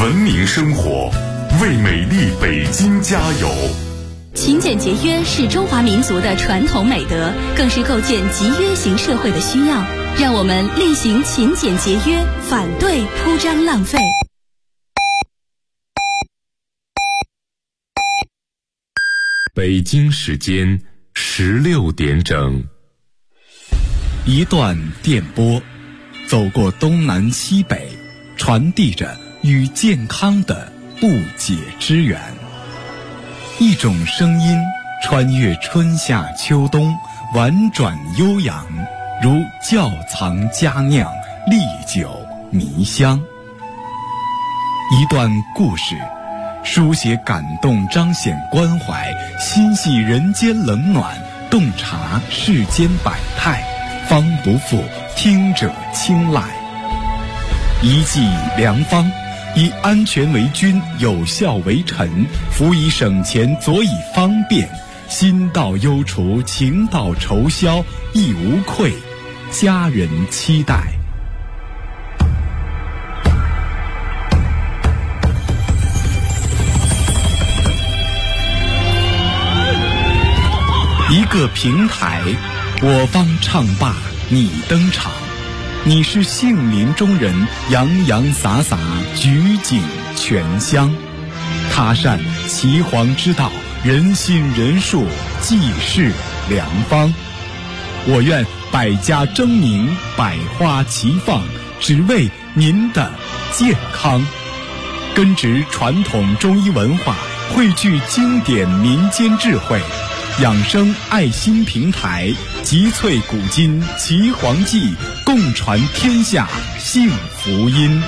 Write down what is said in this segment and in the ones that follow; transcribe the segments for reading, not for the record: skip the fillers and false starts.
文明生活，为美丽北京加油。 勤俭节约是中华民族的传统美德，更是构建集约型社会的需要。让我们厉行勤俭节约，反对铺张浪费。 北京时间16点整。 一段电波，走过东南西北，传递着与健康的不解之缘。一种声音穿越春夏秋冬，婉转悠扬，如窖藏佳酿，历久弥香。一段故事，书写感动，彰显关怀，心系人间冷暖，洞察世间百态，方不负听者青睐。一剂良方，以安全为君，有效为臣，辅以省钱，佐以方便，心到忧除，情到愁消，亦无愧，家人期待。一个平台，我方唱罢你登场，你是杏林中人，洋洋洒洒，举景全香。他善岐黄之道，人心人术，济世良方。我愿百家争鸣，百花齐放，只为您的健康。根植传统中医文化，汇聚经典民间智慧，养生爱心平台，集萃古今岐黄记，共传天下幸福音。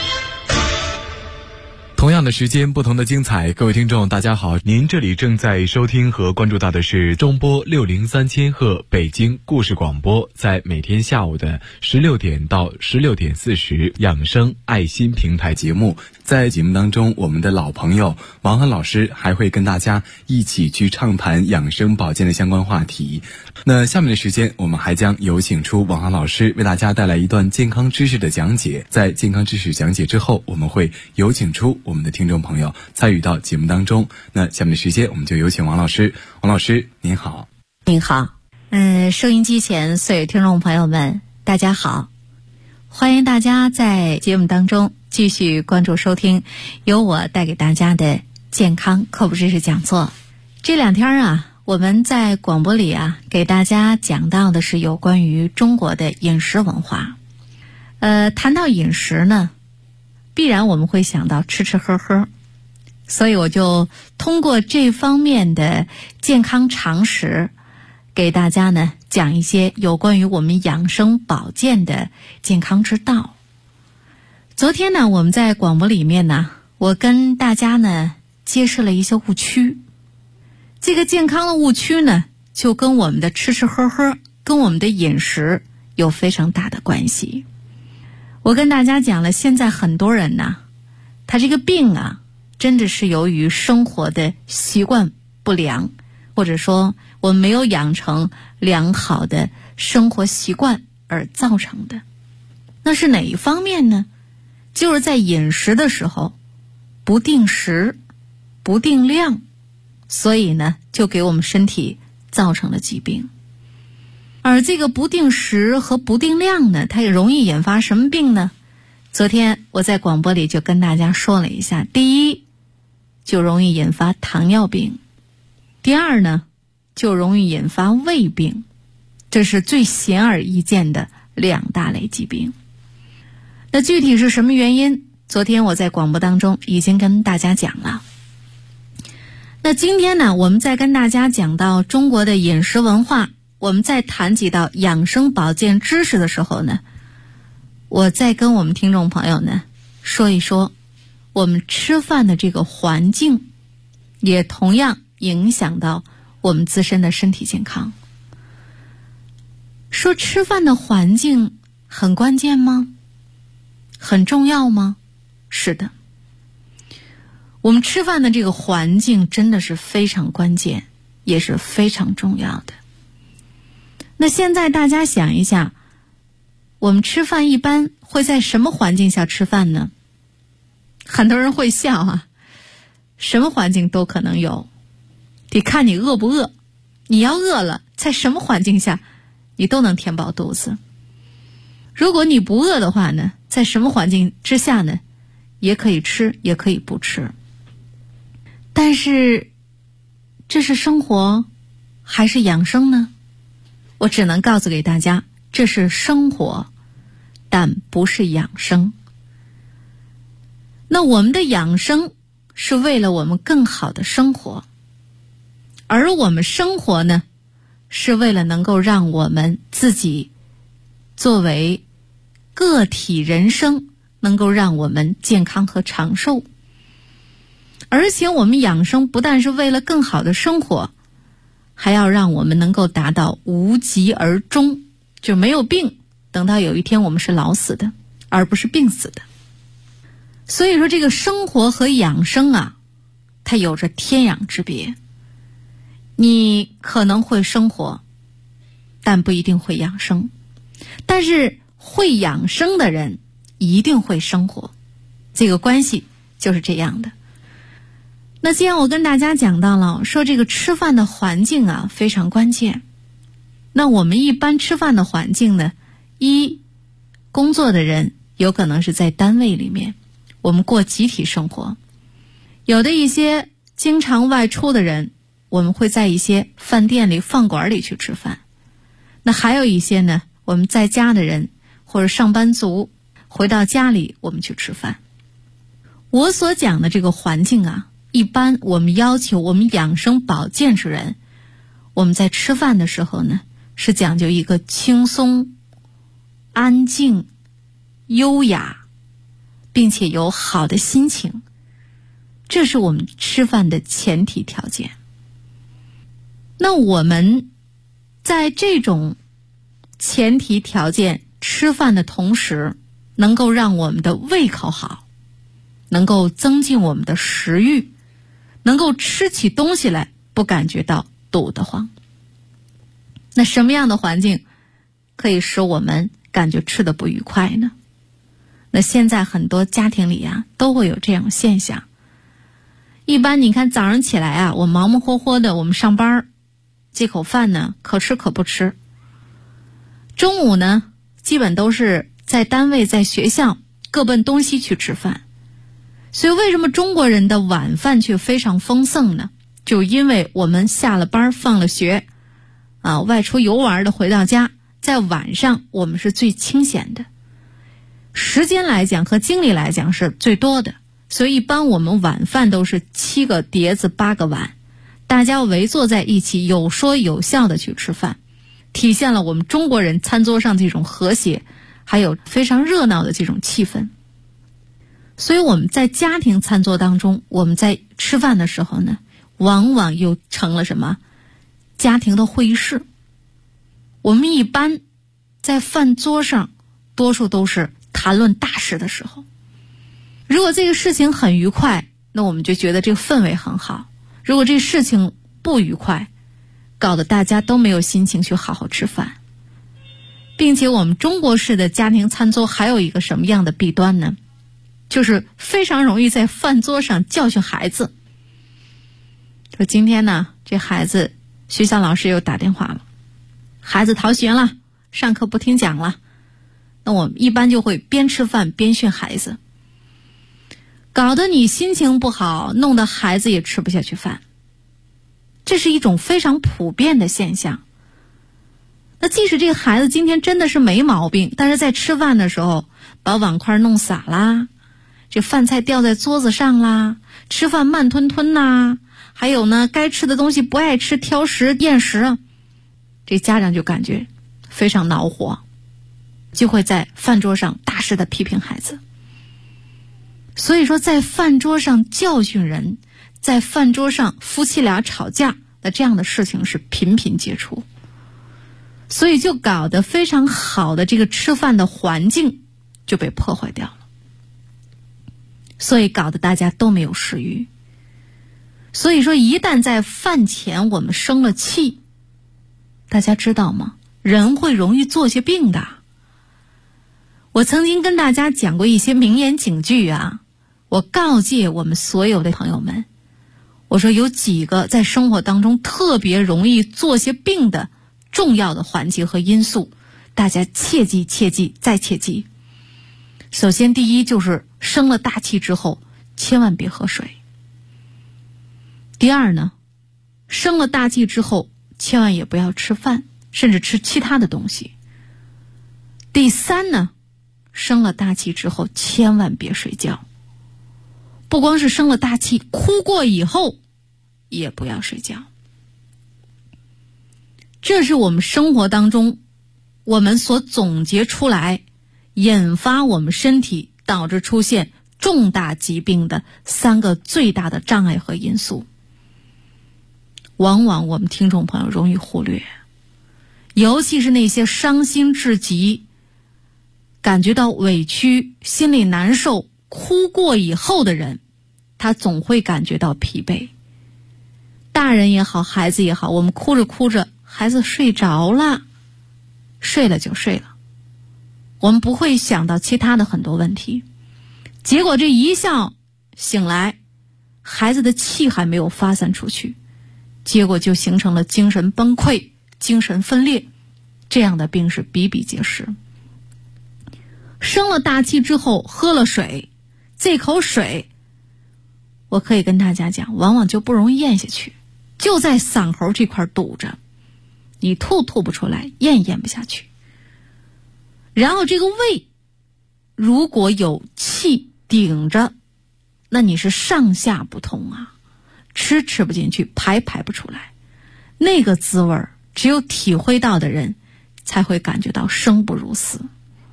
同样的时间，不同的精彩。各位听众大家好，您这里正在收听和关注到的是中波603千赫北京故事广播，在每天下午的16点到16点40养生爱心平台节目。在节目当中，我们的老朋友王涵老师还会跟大家一起去畅谈养生保健的相关话题。那下面的时间，我们还将有请出王涵老师为大家带来一段健康知识的讲解。在健康知识讲解之后，我们会有请出我们的听众朋友参与到节目当中。那下面的时间，我们就有请王老师。王老师您好。 您好。收音机前所有听众朋友们大家好，欢迎大家在节目当中继续关注收听由我带给大家的健康科普知识讲座。这两天啊，我们在广播里啊给大家讲到的是有关于中国的饮食文化。谈到饮食呢，必然我们会想到吃吃喝喝，所以我就通过这方面的健康常识，给大家呢讲一些有关于我们养生保健的健康之道。昨天呢，我们在广播里面呢，我跟大家呢揭示了一些误区。这个健康的误区呢，就跟我们的吃吃喝喝，跟我们的饮食有非常大的关系。我跟大家讲了，现在很多人呢，他这个病啊，真的是由于生活的习惯不良，或者说我们没有养成良好的生活习惯而造成的。那是哪一方面呢？就是在饮食的时候不定时不定量，所以呢就给我们身体造成了疾病。而这个不定时和不定量呢，它也容易引发什么病呢？昨天我在广播里就跟大家说了一下，第一，就容易引发糖尿病；第二呢，就容易引发胃病，这是最显而易见的两大类疾病。那具体是什么原因？昨天我在广播当中已经跟大家讲了。那今天呢，我们再跟大家讲到中国的饮食文化，我们在谈及到养生保健知识的时候呢，我再跟我们听众朋友呢说一说我们吃饭的这个环境，也同样影响到我们自身的身体健康。说吃饭的环境很关键吗？很重要吗？是的，我们吃饭的这个环境真的是非常关键，也是非常重要的。那现在大家想一下，我们吃饭一般会在什么环境下吃饭呢？ 很多人会笑啊，什么环境都可能有，得看你饿不饿。你要饿了，在什么环境下你都能填饱肚子。如果你不饿的话呢，在什么环境之下呢，也可以吃，也可以不吃。但是这是生活还是养生呢？我只能告诉给大家，这是生活，但不是养生。那我们的养生是为了我们更好的生活，而我们生活呢，是为了能够让我们自己作为个体人生能够让我们健康和长寿。而且我们养生不但是为了更好的生活，还要让我们能够达到无疾而终，就没有病，等到有一天我们是老死的，而不是病死的。所以说这个生活和养生啊，它有着天壤之别。你可能会生活，但不一定会养生。但是会养生的人一定会生活，这个关系就是这样的。那既然我跟大家讲到了，说这个吃饭的环境啊非常关键。那我们一般吃饭的环境呢，工作的人有可能是在单位里面，我们过集体生活。有的一些经常外出的人，我们会在一些饭店里、饭馆里去吃饭。那还有一些呢，我们在家的人或者上班族回到家里我们去吃饭。我所讲的这个环境啊，一般我们要求我们养生保健之人，我们在吃饭的时候呢，是讲究一个轻松、安静、优雅，并且有好的心情，这是我们吃饭的前提条件。那我们在这种前提条件吃饭的同时，能够让我们的胃口好，能够增进我们的食欲，能够吃起东西来不感觉到堵得慌。那什么样的环境可以使我们感觉吃得不愉快呢？那现在很多家庭里啊都会有这样现象。一般你看早上起来啊，我忙忙活活的，我们上班，这口饭呢可吃可不吃。中午呢基本都是在单位在学校各奔东西去吃饭。所以为什么中国人的晚饭却非常丰盛呢？就因为我们下了班放了学外出游玩的回到家，在晚上我们是最清闲的，时间来讲和精力来讲是最多的。所以一般我们晚饭都是7个碟子8个碗，大家围坐在一起，有说有笑的去吃饭，体现了我们中国人餐桌上这种和谐，还有非常热闹的这种气氛。所以我们在家庭餐桌当中，我们在吃饭的时候呢，往往又成了什么？家庭的会议室。我们一般在饭桌上多数都是谈论大事的时候。如果这个事情很愉快，那我们就觉得这个氛围很好。如果这事情不愉快，搞得大家都没有心情去好好吃饭。并且我们中国式的家庭餐桌还有一个什么样的弊端呢？就是非常容易在饭桌上教训孩子。说今天呢，这孩子学校老师又打电话了，孩子逃学了，上课不听讲了。那我们一般就会边吃饭边训孩子，搞得你心情不好，弄得孩子也吃不下去饭。这是一种非常普遍的现象。那即使这个孩子今天真的是没毛病，但是在吃饭的时候把碗筷弄洒啦，这饭菜掉在桌子上啦，吃饭慢吞吞啦，还有呢该吃的东西不爱吃，挑食厌食，这家长就感觉非常恼火，就会在饭桌上大肆的批评孩子。所以说在饭桌上教训人，在饭桌上夫妻俩吵架的这样的事情是频频接触，所以就搞得非常好的这个吃饭的环境就被破坏掉了，所以搞得大家都没有食欲。所以说一旦在饭前我们生了气，大家知道吗？人会容易做些病的。我曾经跟大家讲过一些名言警句啊， 我告诫我们所有的朋友们，我说有几个在生活当中特别容易做些病的重要的环节和因素，大家切记切记再切记。首先第一就是生了大气之后千万别喝水。第二呢，生了大气之后千万也不要吃饭，甚至吃其他的东西。第三呢，生了大气之后千万别睡觉。不光是生了大气，哭过以后也不要睡觉。这是我们生活当中我们所总结出来引发我们身体导致出现重大疾病的3个最大的障碍和因素。往往我们听众朋友容易忽略，尤其是那些伤心至极、感觉到委屈、心里难受、哭过以后的人，他总会感觉到疲惫。大人也好，孩子也好，我们哭着哭着，孩子睡着了，睡了就睡了，我们不会想到其他的很多问题。结果这一觉醒来，孩子的气还没有发散出去，结果就形成了精神崩溃、精神分裂，这样的病是比比皆是。生了大气之后喝了水，这口水我可以跟大家讲，往往就不容易咽下去，就在嗓喉这块堵着，你吐不出来，咽不下去。然后这个胃如果有气顶着，那你是上下不通啊，吃不进去，排不出来，那个滋味只有体会到的人才会感觉到生不如死。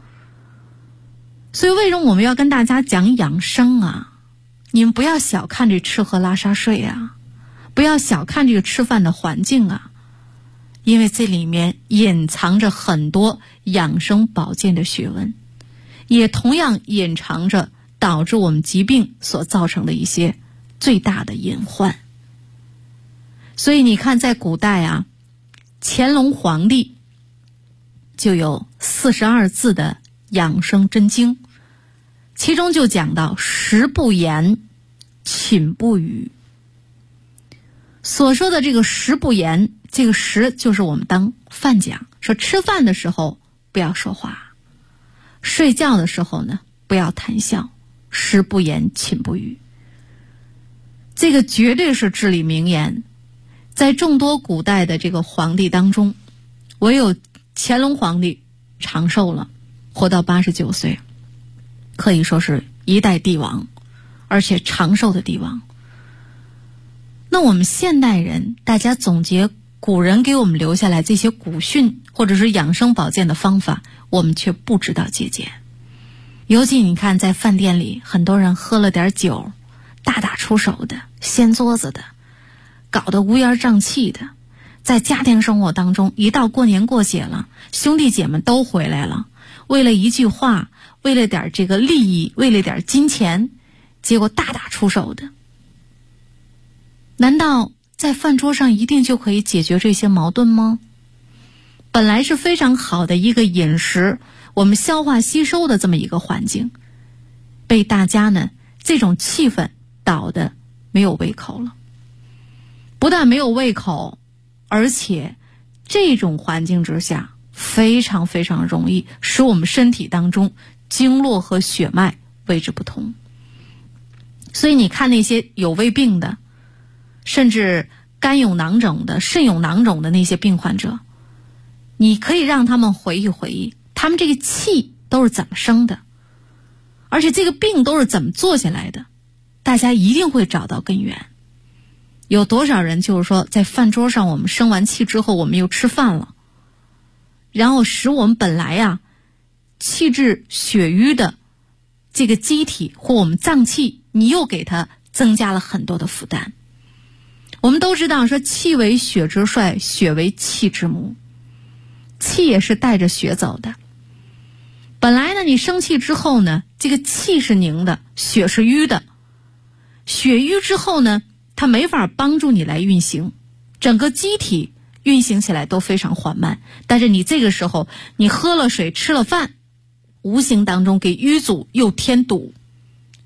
所以为什么我们要跟大家讲养生啊？你们不要小看这吃喝拉撒睡啊，不要小看这个吃饭的环境啊，因为这里面隐藏着很多养生保健的学问，也同样隐藏着导致我们疾病所造成的一些最大的隐患。所以你看在古代啊，乾隆皇帝就有42字的养生真经，其中就讲到食不言，寝不语。所说的这个食不言，这个食就是我们当饭讲，说吃饭的时候不要说话，睡觉的时候呢不要谈笑，食不言，寝不语。这个绝对是至理名言。在众多古代的这个皇帝当中，唯有乾隆皇帝长寿了，活到89岁，可以说是一代帝王，而且长寿的帝王。那我们现代人，大家总结古人给我们留下来这些古训或者是养生保健的方法，我们却不知道借鉴。尤其你看在饭店里，很多人喝了点酒，大打出手的，掀桌子的，搞得乌烟瘴气的。在家庭生活当中，一到过年过节了，兄弟姐妹都回来了，为了一句话，为了点这个利益，为了点金钱，结果大打出手的。难道在饭桌上一定就可以解决这些矛盾吗？本来是非常好的一个饮食，我们消化吸收的这么一个环境，被大家呢这种气氛导得没有胃口了。不但没有胃口，而且这种环境之下非常非常容易使我们身体当中经络和血脉位置不同。所以你看那些有胃病的，甚至肝有囊肿的、肾有囊肿的那些病患者，你可以让他们回忆回忆，他们这个气都是怎么生的，而且这个病都是怎么做下来的，大家一定会找到根源。有多少人就是说在饭桌上我们生完气之后，我们又吃饭了，然后使我们本来啊气滞血瘀的这个机体或我们脏器，你又给它增加了很多的负担。我们都知道说气为血之帅，血为气之母，气也是带着血走的。本来呢你生气之后呢，这个气是凝的，血是瘀的，血瘀之后呢它没法帮助你来运行，整个机体运行起来都非常缓慢。但是你这个时候你喝了水吃了饭，无形当中给瘀阻又添堵，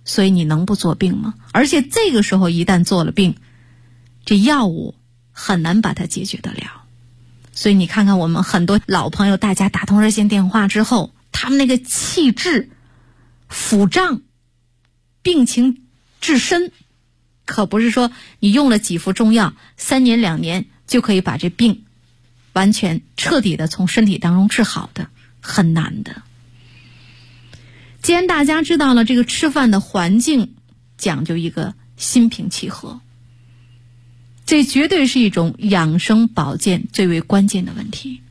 所以你能不做病吗？而且这个时候一旦做了病，这药物很难把它解决得了。所以你看看我们很多老朋友，大家打通热线电话之后，他们那个气滞、腹胀、病情至深，可不是说你用了几副中药，3年2年就可以把这病完全彻底的从身体当中治好的，很难的。既然大家知道了这个吃饭的环境讲究一个心平气和，这绝对是一种养生保健最为关键的问题。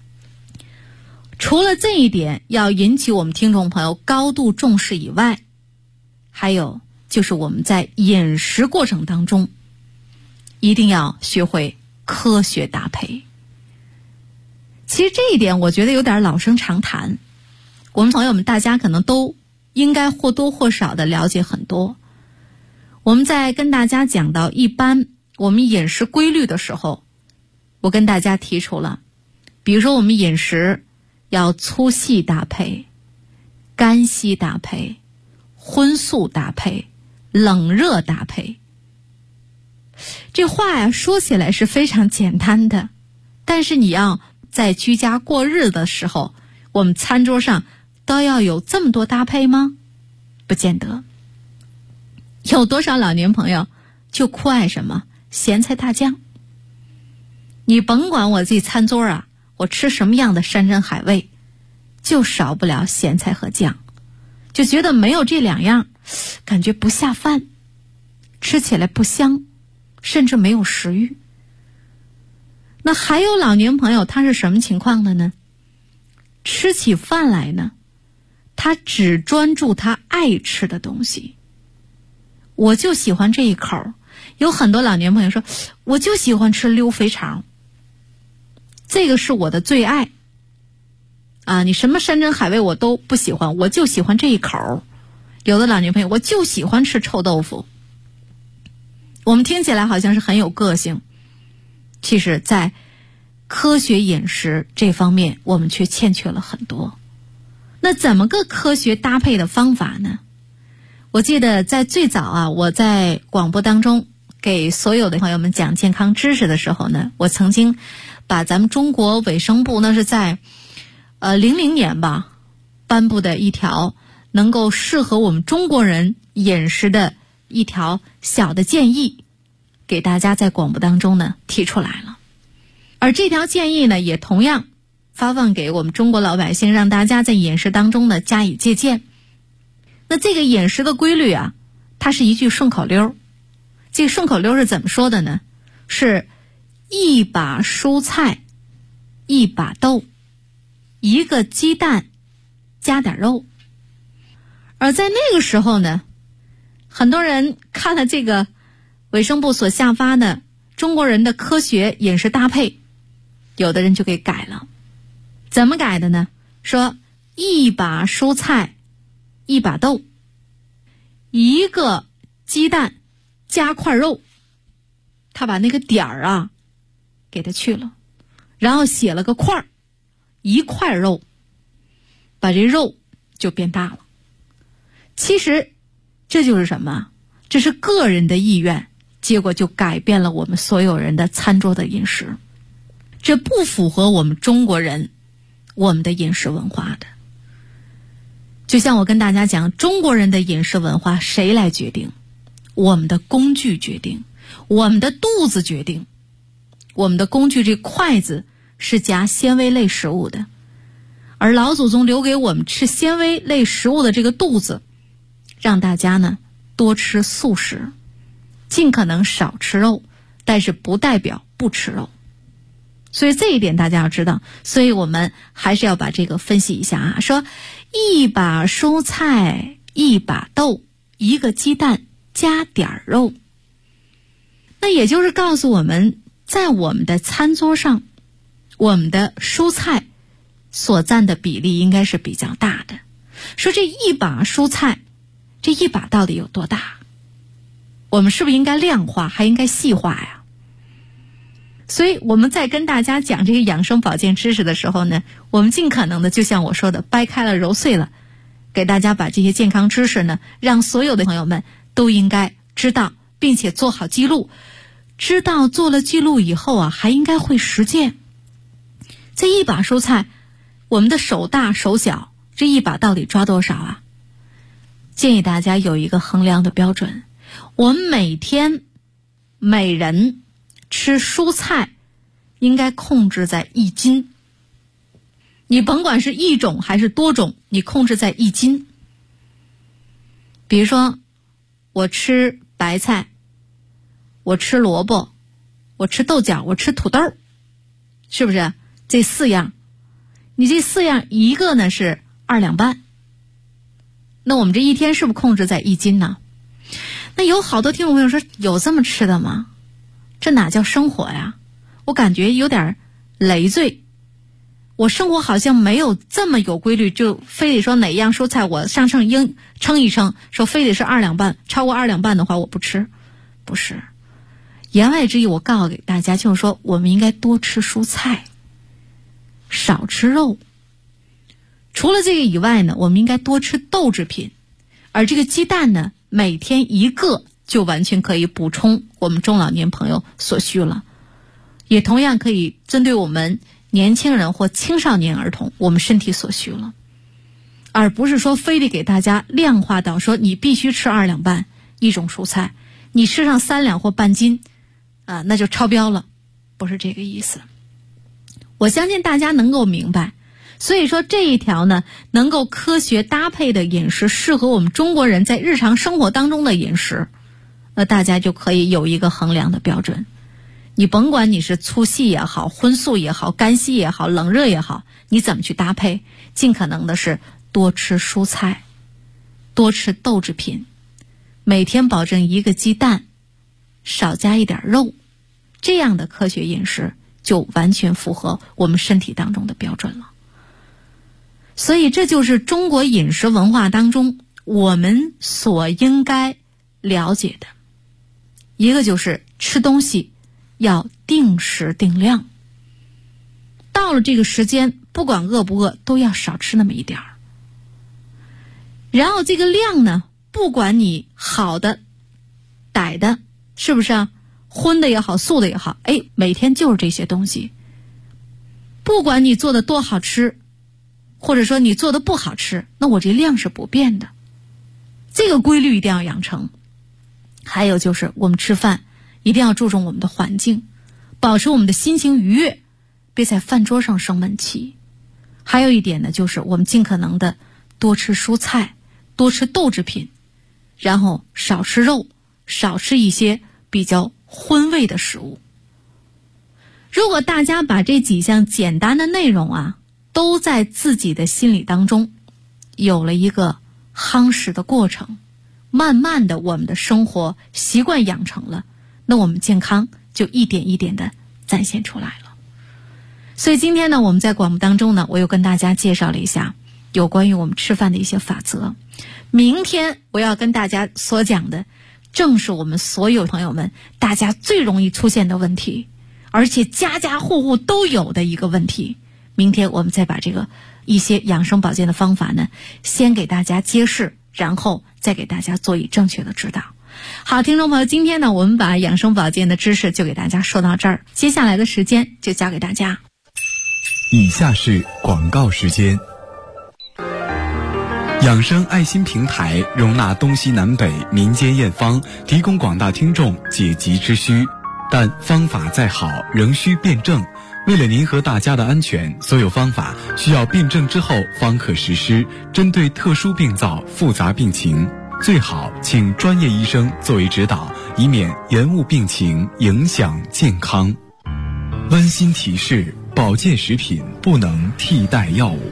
除了这一点要引起我们听众朋友高度重视以外，还有就是我们在饮食过程当中一定要学会科学搭配。其实这一点我觉得有点老生常谈，我们朋友们大家可能都应该或多或少的了解很多。我们在跟大家讲到一般我们饮食规律的时候，我跟大家提出了，比如说我们饮食要粗细搭配、干稀搭配、荤素搭配、冷热搭配。这话呀说起来是非常简单的，但是你要在居家过日的时候，我们餐桌上都要有这么多搭配吗？不见得。有多少老年朋友就酷爱什么咸菜大酱？你甭管我自己餐桌啊，我吃什么样的山珍海味，就少不了咸菜和酱，就觉得没有这2样感觉不下饭，吃起来不香，甚至没有食欲。那还有老年朋友他是什么情况的呢？吃起饭来呢，他只专注他爱吃的东西，我就喜欢这一口。有很多老年朋友说，我就喜欢吃溜肥肠，这个是我的最爱啊！你什么山珍海味我都不喜欢，我就喜欢这一口。有的老年朋友，我就喜欢吃臭豆腐。我们听起来好像是很有个性，其实在科学饮食这方面我们却欠缺了很多。那怎么个科学搭配的方法呢？我记得在最早啊，我在广播当中给所有的朋友们讲健康知识的时候呢，我曾经把咱们中国卫生部那是在00年吧颁布的一条能够适合我们中国人饮食的一条小的建议，给大家在广播当中呢提出来了。而这条建议呢，也同样发放给我们中国老百姓，让大家在饮食当中呢加以借鉴。那这个饮食的规律啊，它是一句顺口溜。这个顺口溜是怎么说的呢？是一把蔬菜，一把豆，一个鸡蛋，加点肉。而在那个时候呢，很多人看了这个卫生部所下发的中国人的科学饮食搭配，有的人就给改了。怎么改的呢？说一把蔬菜，一把豆，一个鸡蛋加块肉，他把那个点儿啊给他去了，然后写了个块，一块肉，把这肉就变大了。其实这就是什么？这是个人的意愿，结果就改变了我们所有人的餐桌的饮食，这不符合我们中国人我们的饮食文化的。就像我跟大家讲，中国人的饮食文化谁来决定？我们的工具决定，我们的肚子决定。我们的工具这筷子是夹纤维类食物的，而老祖宗留给我们吃纤维类食物的这个肚子，让大家呢多吃素食，尽可能少吃肉，但是不代表不吃肉。所以这一点大家要知道，所以我们还是要把这个分析一下啊。说一把蔬菜，一把豆，一个鸡蛋，加点肉。那也就是告诉我们，在我们的餐桌上，我们的蔬菜所占的比例应该是比较大的。说这一把蔬菜，这一把到底有多大？我们是不是应该量化，还应该细化呀？所以我们在跟大家讲这个养生保健知识的时候呢，我们尽可能的就像我说的，掰开了揉碎了， 给大家把这些健康知识呢，让所有的朋友们都应该知道，并且做好记录。知道做了记录以后啊，还应该会实践。这一把蔬菜，我们的手大手小，这一把到底抓多少啊？建议大家有一个衡量的标准。我们每天每人吃蔬菜应该控制在1斤。你甭管是一种还是多种，你控制在1斤。比如说我吃白菜，我吃萝卜，我吃豆角，我吃土豆，是不是这4样？你这4样一个呢是2两半，那我们这一天是不是控制在1斤呢？那有好多听众朋友说，有这么吃的吗？这哪叫生活呀？我感觉有点累赘。我生活好像没有这么有规律，就非得说哪样蔬菜我上秤称一称，说非得是2两半，超过2两半的话我不吃。不是，言外之意我告诉给大家，就是说我们应该多吃蔬菜，少吃肉。除了这个以外呢，我们应该多吃豆制品，而这个鸡蛋呢，每天1个就完全可以补充我们中老年朋友所需了，也同样可以针对我们年轻人或青少年儿童我们身体所需了，而不是说非得给大家量化到说你必须吃2两半一种蔬菜，你吃上3两或半斤啊，那就超标了，不是这个意思。我相信大家能够明白，所以说这一条呢，能够科学搭配的饮食，适合我们中国人在日常生活当中的饮食，那大家就可以有一个衡量的标准。你甭管你是粗细也好，荤素也好，干稀也好，冷热也好，你怎么去搭配，尽可能的是多吃蔬菜，多吃豆制品，每天保证1个鸡蛋，少加一点肉，这样的科学饮食就完全符合我们身体当中的标准了。所以这就是中国饮食文化当中我们所应该了解的一个，就是吃东西要定时定量，到了这个时间不管饿不饿都要少吃那么一点儿。然后这个量呢，不管你好的歹的，是不是啊？荤的也好，素的也好，每天就是这些东西。不管你做的多好吃，或者说你做的不好吃，那我这量是不变的，这个规律一定要养成。还有就是我们吃饭一定要注重我们的环境，保持我们的心情愉悦，别在饭桌上生闷气。还有一点呢，就是我们尽可能的多吃蔬菜，多吃豆制品，然后少吃肉，少吃一些比较荤味的食物。如果大家把这几项简单的内容啊，都在自己的心里当中有了一个夯实的过程，慢慢的我们的生活习惯养成了，那我们健康就一点一点的展现出来了。所以今天呢，我们在广播当中呢，我又跟大家介绍了一下有关于我们吃饭的一些法则。明天我要跟大家所讲的，正是我们所有朋友们大家最容易出现的问题，而且家家户户都有的一个问题。明天我们再把这个一些养生保健的方法呢，先给大家揭示，然后再给大家做以正确的指导。好，听众朋友，今天呢，我们把养生保健的知识就给大家说到这儿，接下来的时间就交给大家。 以下是广告时间。养生爱心平台容纳东西南北民间验方，提供广大听众解急之需，但方法再好仍需辩证。为了您和大家的安全，所有方法需要辩证之后方可实施。针对特殊病灶、复杂病情，最好请专业医生作为指导，以免延误病情，影响健康。温馨提示：保健食品不能替代药物。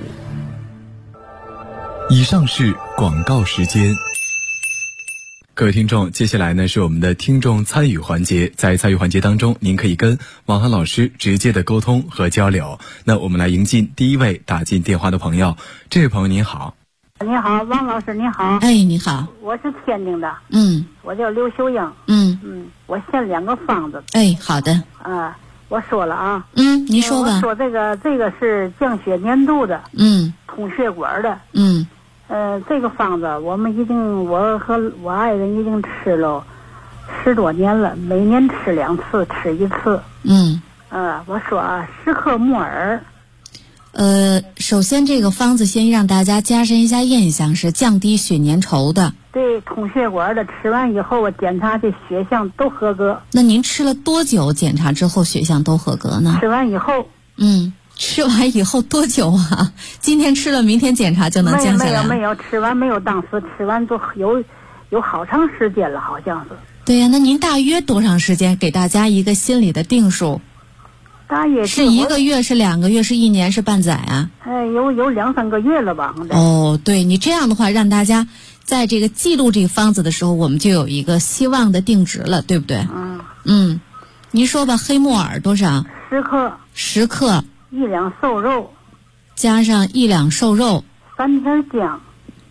以上是广告时间。各位听众，接下来呢是我们的听众参与环节。在参与环节当中，您可以跟王涵老师直接的沟通和交流。那我们来迎进第一位打进电话的朋友。这位朋友您好。 你好，王老师你好。 你好。 我是天津的。我叫刘秀英。我献2个方子。 好的。 我说了啊。 您说吧。 我说这个是降血粘度的。通血管的。 这个方子我和我爱人已经吃了10多年了，每年吃2次，吃1次。我说10克木耳。 首先这个方子先让大家加深一下印象，是降低血粘稠的。 对，通血管的，吃完以后我检查这血象都合格。 那您吃了多久检查之后血象都合格呢？ 吃完以后。 吃完以后多久啊？今天吃了，明天检查就能降下来？ 没有，吃完没有当时吃完就有好长时间了，好像是。 对呀，那您大约多长时间？给大家一个心理的定数。 大约是1个月，是2个月，是1年，是半载啊？ 有2、3个月了吧？ 对，你这样的话，让大家在这个记录这个方子的时候，我们就有一个希望的定值了，对不对？您说吧，黑木耳多少 ？10克。 10克。 1两瘦肉， 加上1两瘦肉 ，3片姜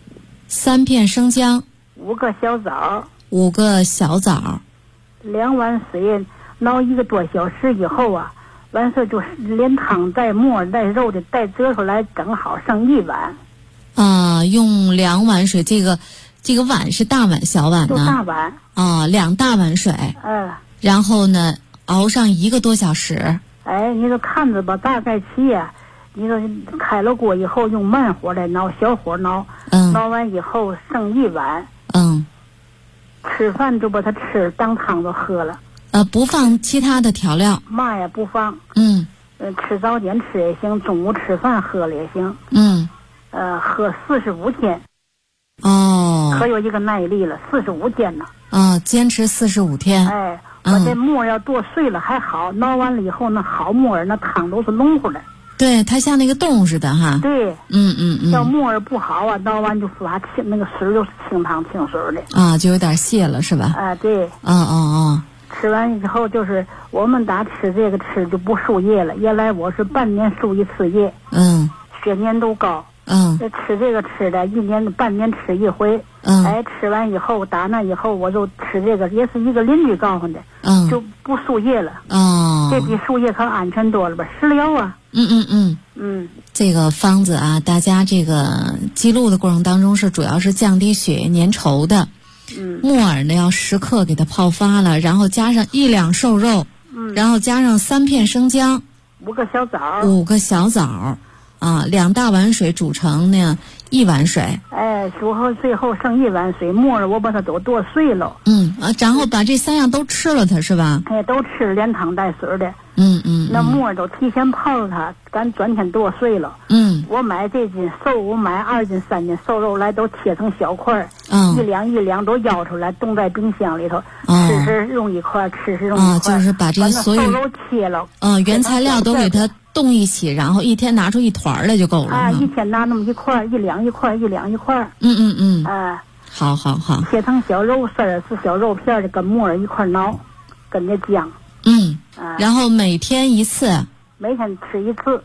，3片生姜 ，5个小枣 ，5个小枣 ，2碗水熬1个多小时以后完事就连汤带沫带肉的带折出来，正好剩1碗。 用2碗水，这个碗是大碗小碗呢？ 就大碗。 2大碗水。然后呢，熬上1个多小时。 你就看着吧，大概期你就开了锅以后用慢火来熬，小火熬。熬完以后剩1碗。吃饭就把它吃当汤就喝了。 不放其他的调料？ 嘛也不放。吃早点吃也行，中午吃饭喝了也行。喝45天。可有一个耐力了，45天呢。 坚持45天。 我这沫要剁碎了还好，熬完了以后那好沫儿那汤都是浓乎的。 对，它像那个冻似的哈。 对。要沫儿不好熬完就发清，那个水就是清汤清水的。 就有点泄了是吧？ 对。吃完以后就是我们吃这个吃就不输液了，原来我是半年输1次液。血粘度高。吃这个吃的半年吃1回。吃完以后打那以后我就吃这个，也是一个邻居告诉的。就不输液了。这比输液可安全多了吧？食疗啊。 这个方子大家这个记录的过程当中主要是降低血液粘稠的。木耳呢要10克给它泡发了，然后加上1两瘦肉。然后加上3片生姜 ，5个小枣 ，5个小枣。2大碗水煮成那1碗水。 煮后最后剩1碗水，沫儿我把它都剁碎了。 然后把这3样都吃了它是吧？ 都吃连汤带水的。那沫儿都提前泡了它，咱转天剁碎了。我买这斤瘦，我买2斤3斤瘦肉来，都切成小块，1两1两都舀出来，冻在冰箱里头，吃时用一块，吃时用一块。 就是把这些所有瘦肉切了。 原材料都给它冻一起，然后一天拿出1团来就够了。 一天拿那么1块，1两1块，1两1块。 好。 切成小肉丝儿，是小肉片的，跟沫儿一块熬，跟着姜。 然后每天1次。 每天吃1次。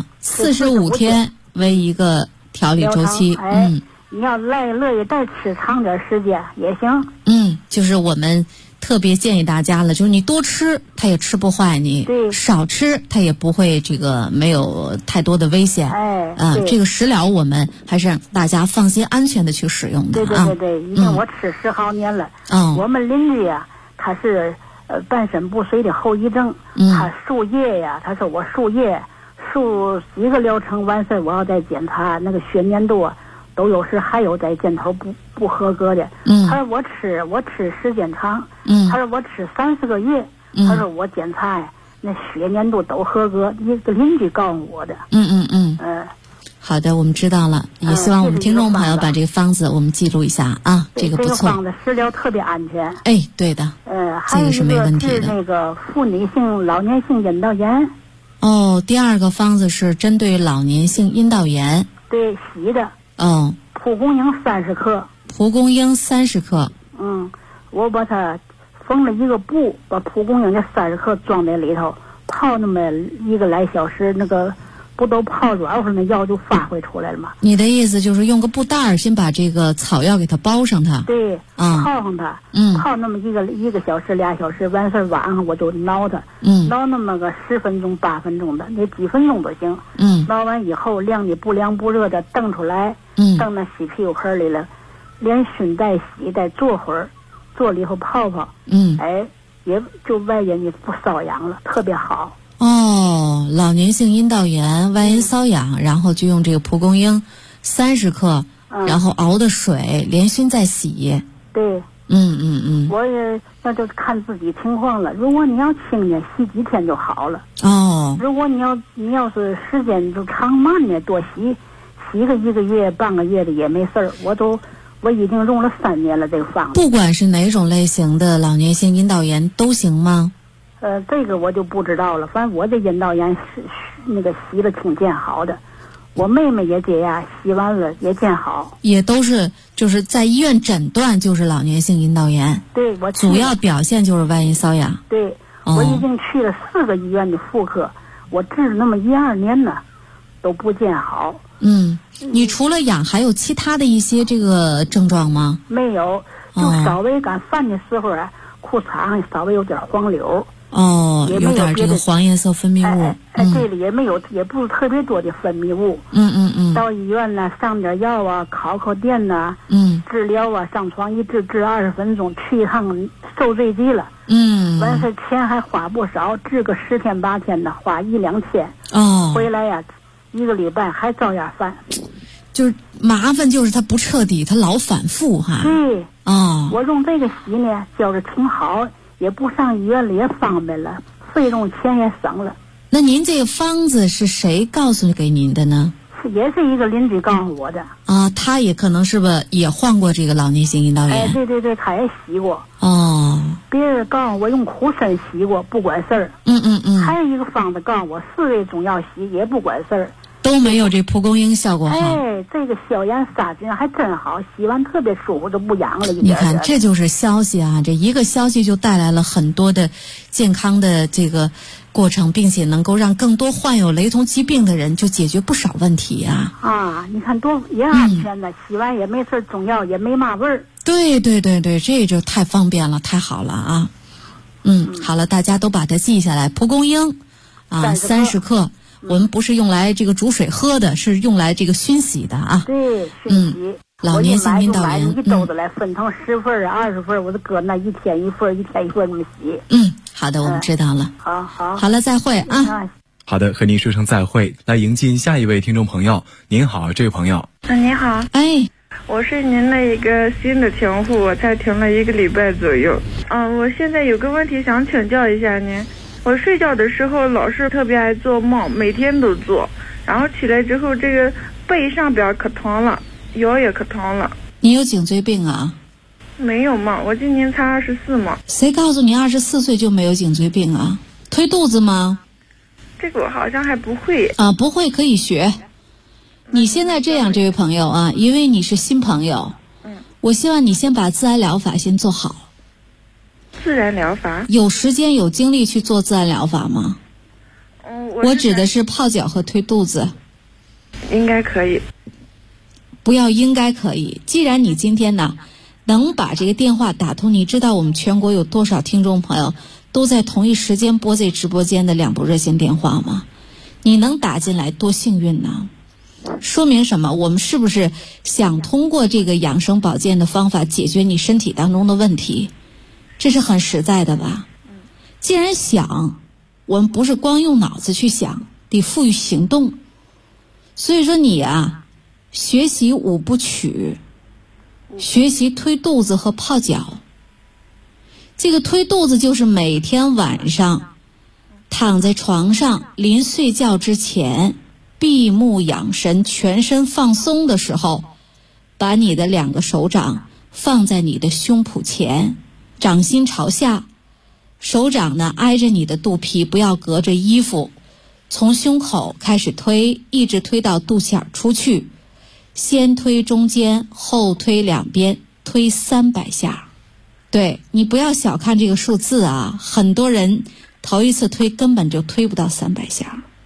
45天为一个调理周期。 你要乐意再吃长点时间也行。 就是我们特别建议大家了，就是你多吃它也吃不坏，你少吃它也不会没有太多的危险。这个食疗我们还是让大家放心安全的去使用的。 对，因为我吃10好年了。我们邻居他是半身不遂的后遗症。他输液他说我输液输几个疗程完事我要再检查那个血粘度都有时还有在箭头不合格的。他说我吃时间长。他说我吃30个月。他说我检查那血粘度都合格，一个邻居告诉我的。 好的，我们知道了，也希望我们听众朋友把这个方子我们记录一下这个不错。 这个方子食疗特别安全。 对的。 这个是没问题的。 那个妇女性老年性阴道炎。 第2个方子是针对老年性阴道炎。 对，洗的。蒲公英30克。 蒲公英30克。 我把它缝了一个布，把蒲公英这30克装在里头，泡那么1个来小时，那个不都泡软乎，那药就发挥出来了吗？ 你的意思就是用个布袋儿先把这个草药给它包上它？ 对，泡上它，泡那么一个小时2小时，完事儿晚上我就挠它，挠那么个10分钟8分钟的，那几分钟都行。挠完以后晾的不凉不热的蹬出来，蹬那洗屁股盆里了，连熏带洗再做会儿，做了以后泡泡，也就外阴就不瘙痒了，特别好。 老年性阴道炎外阴瘙痒，然后就用这个蒲公英30克，然后熬的水连熏再洗。 对，我也那就看自己情况了。如果你要轻点，洗几天就好了。如果你要是时间就长慢点，多洗个1个月半个月的也没事儿。我已经用了3年了这个方子。 不管是哪种类型的老年性阴道炎都行吗？ 这个我就不知道了。反正我这阴道炎是那个洗了挺见好的，我妹妹也这样，洗完了也见好。也都是就是在医院诊断就是老年性阴道炎。 对，我主要表现就是外阴瘙痒。 对，我已经去了4个医院的妇科，我治了那么1、2年呢，都不见好。 你除了痒还有其他的一些这个症状吗？ 没有，就稍微赶饭的时候啊，裤衩上稍微有点黄瘤。 有点这个黄颜色分泌物。 这里也没有，也不是特别多的分泌物。到医院呢，上点药啊，烤电呐，治疗啊，上床一治20分钟，去一趟受罪极了。完事钱还花不少，治个10天8天的，花1、2千。回来呀，1个礼拜还照样犯。 就是麻烦，就是它不彻底，它老反复哈。 对。我用这个洗呢，觉着挺好。也不上医院里也方便了，费用钱也省了。 那您这个方子是谁告诉给您的呢？ 也是一个邻居告诉我的。 他也可能是不是也患过这个老年性阴道炎？ 对，他也洗过。别人告诉我用苦参洗过，不管事儿。还有一个方子告诉我4味中药洗也不管事儿。 都没有这蒲公英效果好。 这个消炎杀菌还真好，洗完特别舒服，就不痒了一点。 你看，这就是消息啊！这一个消息就带来了很多的健康的这个过程，并且能够让更多患有雷同疾病的人就解决不少问题啊！ 你看多也安全的，洗完也没事，中药也没嘛味儿。 对，这就太方便了，太好了啊！好了，大家都把它记下来，蒲公英30克。我们不是用来这个煮水喝的，是用来这个熏洗的啊。 对，熏洗。 老年性阴道炎， 一兜子来分成10份啊20份，我就搁那1天1份，1天1份这么洗。 好的，我们知道了。好了，再会啊。 好的，和您说声再会，来迎进下一位听众朋友。您好，这位朋友。 您好。我是您的一个新的听户，我才听了1个礼拜左右。我现在有个问题想请教一下您。我睡觉的时候老是特别爱做梦，每天都做，然后起来之后这个背上边可疼了，腰也可疼了。 你有颈椎病啊？ 没有嘛，我今年才24嘛。 谁告诉你24岁就没有颈椎病啊？推肚子吗？ 这个我好像还不会。 不会可以学。你现在这样，这位朋友啊，因为你是新朋友，我希望你先把自然疗法先做好。 自然疗法有时间有精力去做自然疗法吗？我指的是泡脚和推肚子。 应该可以。 不要应该可以。既然你今天呢能把这个电话打通，你知道我们全国有多少听众朋友都在同一时间拨这直播间的2部热线电话吗？你能打进来多幸运呢？说明什么？我们是不是想通过这个养生保健的方法解决你身体当中的问题？这是很实在的吧？既然想，我们不是光用脑子去想，得赋予行动。所以说你啊，学习5部曲，学习推肚子和泡脚。这个推肚子就是每天晚上躺在床上，临睡觉之前闭目养神，全身放松的时候，把你的2个手掌放在你的胸脯前，掌心朝下，手掌呢挨着你的肚皮，不要隔着衣服，从胸口开始推，一直推到肚脐眼出去，先推中间，后推两边，推300下。对，你不要小看这个数字啊，很多人头一次推根本就推不到300下。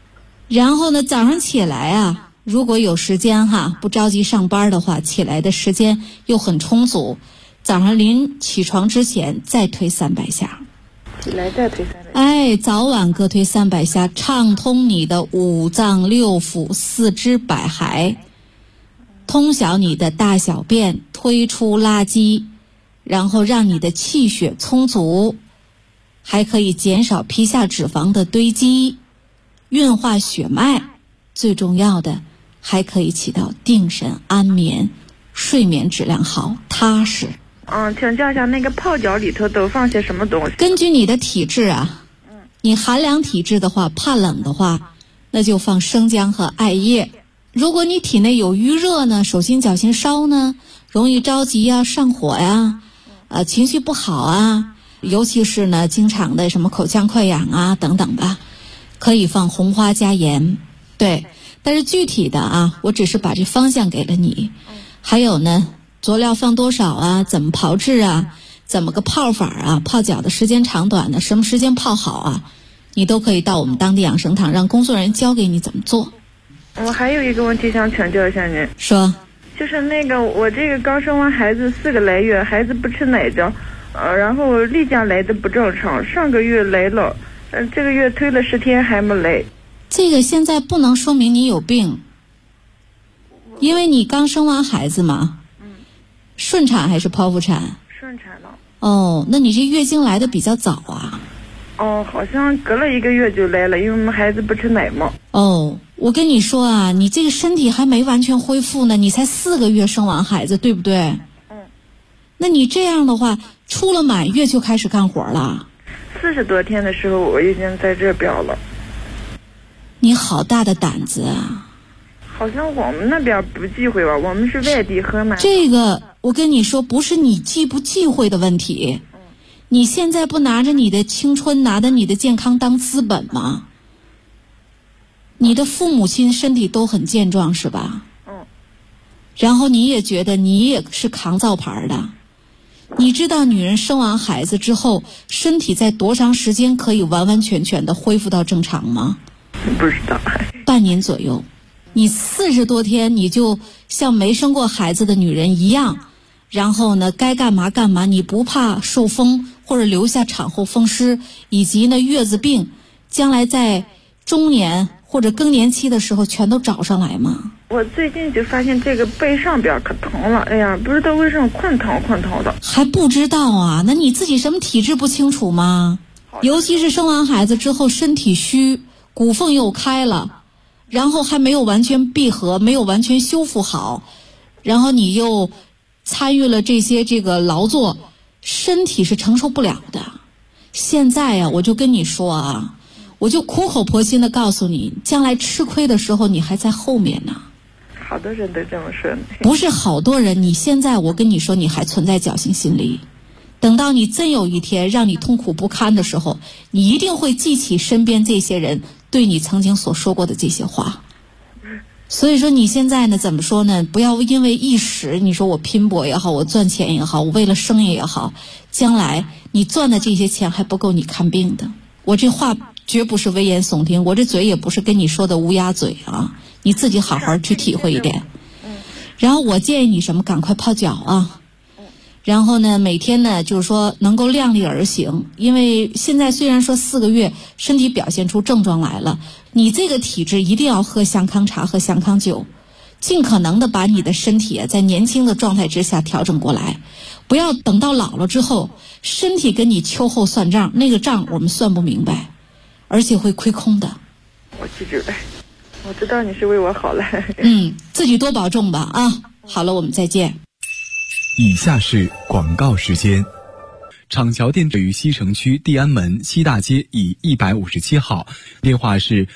然后呢，早上起来啊，如果有时间哈，不着急上班的话，起来的时间又很充足，早上临起床之前再推300下。 起来再推300下。 哎，早晚各推300下，畅通你的五脏六腑、四肢百骸，通晓你的大小便，推出垃圾，然后让你的气血充足，还可以减少皮下脂肪的堆积，运化血脉，最重要的还可以起到定神安眠，睡眠质量好踏实。 请教一下，那个泡脚里头都放些什么东西？ 根据你的体质啊，你寒凉体质的话，怕冷的话，那就放生姜和艾叶。如果你体内有淤热呢，手心脚心烧呢，容易着急啊，上火呀，情绪不好啊，尤其是呢经常的什么口腔溃疡啊等等吧，可以放红花加盐。对，但是具体的啊，我只是把这方向给了你。还有呢，佐料放多少啊，怎么炮制啊，怎么个泡法啊，泡脚的时间长短的，什么时间泡好啊，你都可以到我们当地养生堂，让工作人员教给你怎么做。 我还有一个问题想请教一下您。 说。 就是那个我这个刚生完孩子4个来月，孩子不吃奶着，然后例假来的不正常，上个月来了，这个月推了10天还没来。 这个现在不能说明你有病，因为你刚生完孩子嘛。顺产还是剖腹产？ 顺产了。 哦，那你这月经来的比较早啊。 好像隔了1个月就来了，因为我们孩子不吃奶嘛。 我跟你说啊，你这个身体还没完全恢复呢，你才4个月生完孩子，对不对？那你这样的话，出了满月就开始干活了。 40多天的时候，我已经在这标了。 你好大的胆子啊！ 好像我们那边不忌讳吧，我们是外地河南。 这个我跟你说，不是你忌不忌讳的问题。你现在不拿着你的青春，拿着你的健康当资本吗？你的父母亲身体都很健壮是吧？然后你也觉得你也是扛造牌的。你知道女人生完孩子之后，身体在多长时间可以完完全全的恢复到正常吗？ 不知道。 半年左右。你40多天你就像没生过孩子的女人一样，然后呢该干嘛干嘛，你不怕受风或者留下产后风湿，以及呢月子病将来在中年或者更年期的时候全都找上来吗？ 我最近就发现这个背上边可疼了，哎呀，不知道为什么困疼的。 还不知道啊？那你自己什么体质不清楚吗？尤其是生完孩子之后身体虚，骨缝又开了，然后还没有完全闭合，没有完全修复好，然后你又参与了这个劳作，身体是承受不了的。现在呀，我就跟你说啊，我就苦口婆心的告诉你，将来吃亏的时候你还在后面呢。 好多人都这么说。 不是好多人，你现在我跟你说你还存在侥幸心理，等到你真有一天让你痛苦不堪的时候，你一定会记起身边这些人对你曾经所说过的这些话。所以说你现在呢，怎么说呢，不要因为一时你说我拼搏也好，我赚钱也好，我为了生意也好，将来你赚的这些钱还不够你看病的。我这话绝不是危言耸听，我这嘴也不是跟你说的乌鸦嘴啊，你自己好好去体会一点。然后我建议你什么，赶快泡脚啊。然后呢，每天呢就是说能够量力而行，因为现在虽然说4个月身体表现出症状来了，你这个体质一定要喝香康茶和香康酒，尽可能的把你的身体在年轻的状态之下调整过来，不要等到老了之后身体跟你秋后算账，那个账我们算不明白，而且会亏空的。 我记住了，我知道你是为我好了。 自己多保重吧啊！好了，我们再见。 以下是广告时间。厂桥店位于西城区地安门西大街以157号，电话是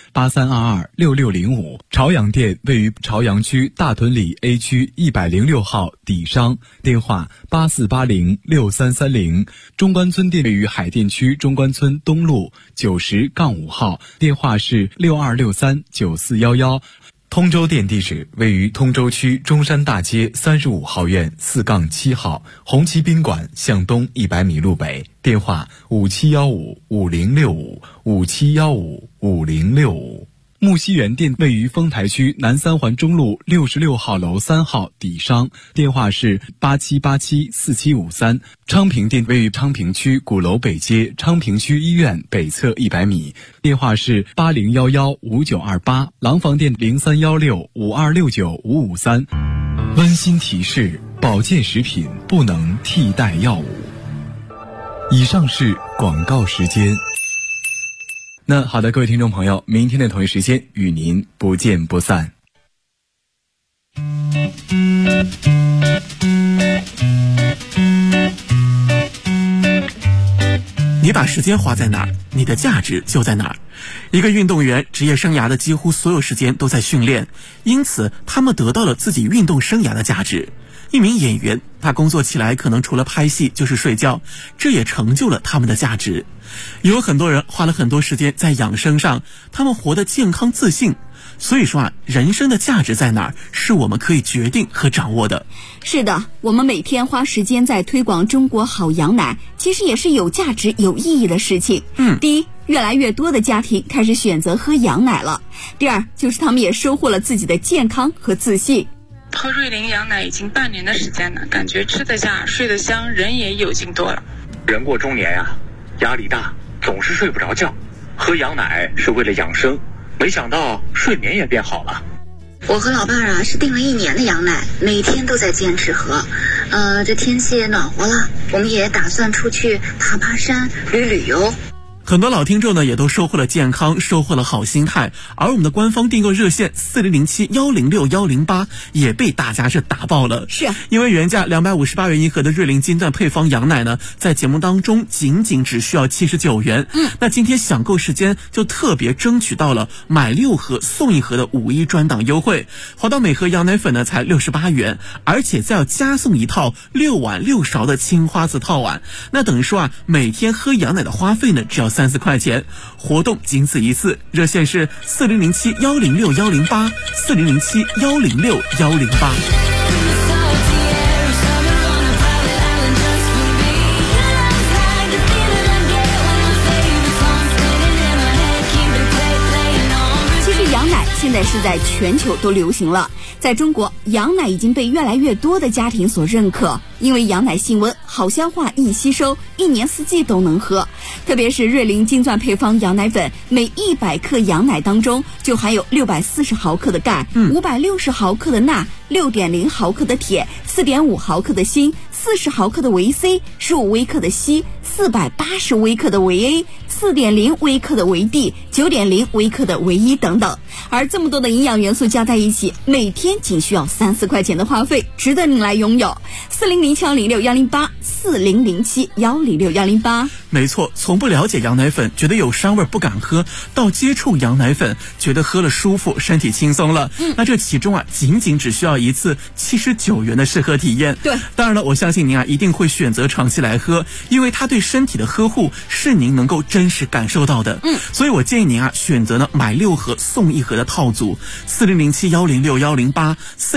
83226605。朝阳店位于朝阳区大屯里 A 区106号底商，电话84806330。中关村店位于海淀区中关村东路90-5号，电话是62639411。通州店地址位于通州区中山大街35号院4-7号，红旗宾馆向东100米路北，电话5715506557155065。 木樨园店位于丰台区南三环中路66号楼3号底商，电话是87874753。昌平店位于昌平区鼓楼北街昌平区医院北侧100米，电话是80115928。廊坊店031652695553。温馨提示：保健食品不能替代药物。以上是广告时间。那好的，各位听众朋友，明天的同一时间与您不见不散。 你把时间花在哪儿，你的价值就在哪儿。一个运动员职业生涯的几乎所有时间都在训练，因此他们得到了自己运动生涯的价值。一名演员，他工作起来可能除了拍戏就是睡觉，这也成就了他们的价值。有很多人花了很多时间在养生上，他们活得健康自信。所以说人生的价值在哪儿，是我们可以决定和掌握的。 是的，我们每天花时间在推广中国好羊奶，其实也是有价值有意义的事情。第一，越来越多的家庭开始选择喝羊奶了。第二，就是他们也收获了自己的健康和自信。 喝瑞麟羊奶已经半年的时间了，感觉吃得下睡得香，人也有劲多了。 人过中年压力大，总是睡不着觉，喝羊奶是为了养生，没想到睡眠也变好了。 我和老伴儿是订了1年的羊奶，每天都在坚持喝。这天气暖和了，我们也打算出去爬山旅游。 很多老听众呢也都收获了健康，收获了好心态，而我们的官方订购热线4007106108也被大家是打爆了。 是因为原价258元一盒的瑞麟金钻配方羊奶呢，在节目当中仅只需要79元。那今天享购时间就特别争取到了买6盒送1盒的5·1专档优惠，花到每盒羊奶粉呢才68元，而且再要加送一套6碗6勺的青花瓷套碗。那等于说每天喝羊奶的花费呢只要34块钱，活动仅此一次，热线是4007106108 4007106108。 现在是在全球都流行了，在中国，羊奶已经被越来越多的家庭所认可，因为羊奶性温、好消化、易吸收，1年4季都能喝。特别是瑞麟金钻配方羊奶粉，每100克羊奶当中就含有640毫克的钙，560毫克的钠，6.0毫克的铁，4.5毫克的锌，40毫克的维 C，15微克的硒，480微克的维 A，4.0微克的维 D，9.0微克的维 E 等等。而这么多的营养元素加在一起，每天仅需要3-4块钱的花费，值得你来拥有。4007106108 4007106108。 没错，从不了解羊奶粉，觉得有膻味不敢喝，到接触羊奶粉，觉得喝了舒服，身体轻松了。那这其中仅只需要一次79元的试喝体验。 对， 当然了，我相信您一定会选择长期来喝，因为它对身体的呵护是您能够真实感受到的。所以我建议您选择呢买6盒送1盒的套组，4007106108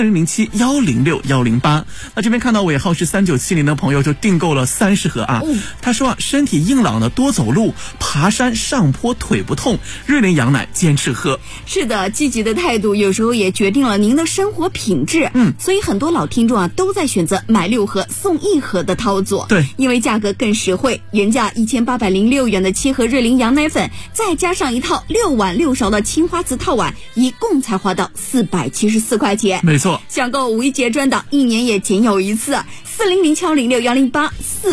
4007106108。那这边看到尾号是3970的朋友就订购了30盒他说身体硬朗的多走路，爬山上坡腿不痛，瑞麟羊奶坚持喝。 是的，积极的态度有时候也决定了您的生活品质。所以很多老听众都在选择买6盒送1盒的套组。 对， 因为价格更实惠，原价1806元的7盒瑞麟羊奶粉，再加上一套6碗6勺的青花瓷套碗，一共才花到474块钱。 没错， 享购5·1节专档1年也仅有一次，4007106108